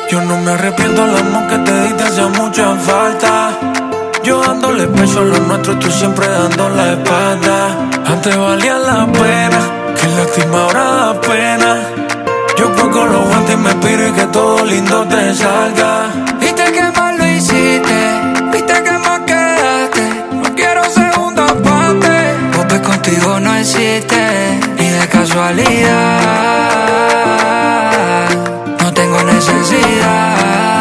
Yo no me arrepiento del amor que te di, te hacía mucha falta. Yo dándole peso a lo nuestro y tú siempre dando la espalda. Antes valía la pena, que lástima ahora da pena. Yo juego los guantes y me pido y que todo lindo te salga. Viste que mal lo hiciste, viste que mal quedaste. No quiero segunda parte, porque contigo no existe ni de casualidad. No tengo necesidad.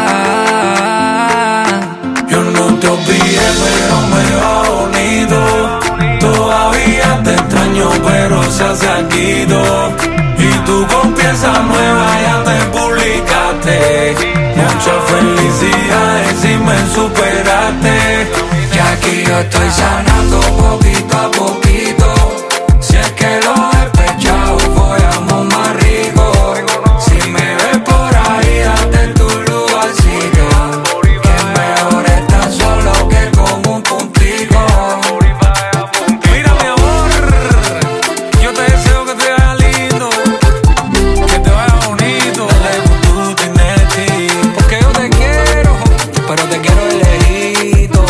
Yo no te olvidé, pero me va bonito. Todavía te extraño, pero se hace aguido. Y tú con pieza nueva ya te publicaste. Mucha felicidad si me superaste. Y aquí yo estoy sanando poquito a poquito. Si es que lo despechado voy a más rico. Si me ves por ahí date tu lugarcito. Que mejor estar solo que con un puntico. Mira mi amor, yo te deseo que te vaya lindo, que te vaya bonito. Dale tú tienes ti. Porque yo te quiero, pero te quiero de lejito.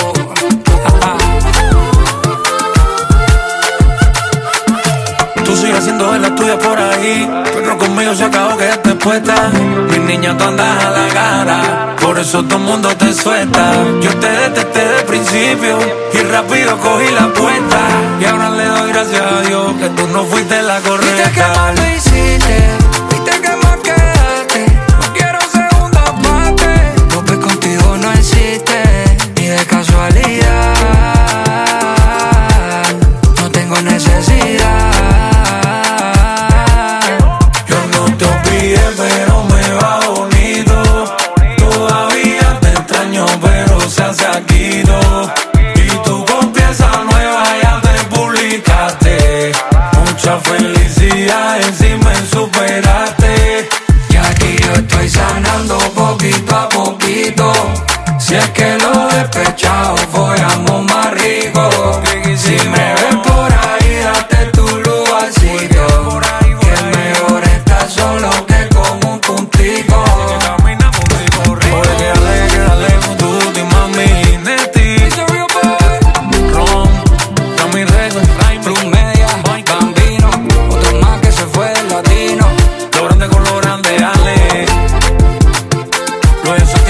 Tú sigues haciendo de la tuya por ahí, pero conmigo se acabó, que ya te puesta. Mi niña, tú andas a la cara, por eso todo el mundo te suelta. Yo te detesté de principio y rápido cogí la puerta. Y ahora le doy gracias a Dios que tú no fuiste la Viste que correcta. mal lo hiciste, viste que mal quedaste. No quiero segunda parte, porque contigo no existe ni de casualidad. No tengo necesidad. Yo no te olvidé, pero me va bonito. Todavía te extraño, pero se hace aguido. Y tú con pieza nueva ya te publicaste. Mucha felicidad si me superaste. Y aquí yo estoy sanando poquito a poquito. Si es que lo despechado voy a más rico. Si me ves por ahí date tu lugarcito. Que mejor estar solo que con un puntico. Oye, que dale con tu y mami, Neti, Ron, Cami Rego, Plus Media, Bambino, otro más que se fue del latino. lo grande con lo grande, Ale. Lo de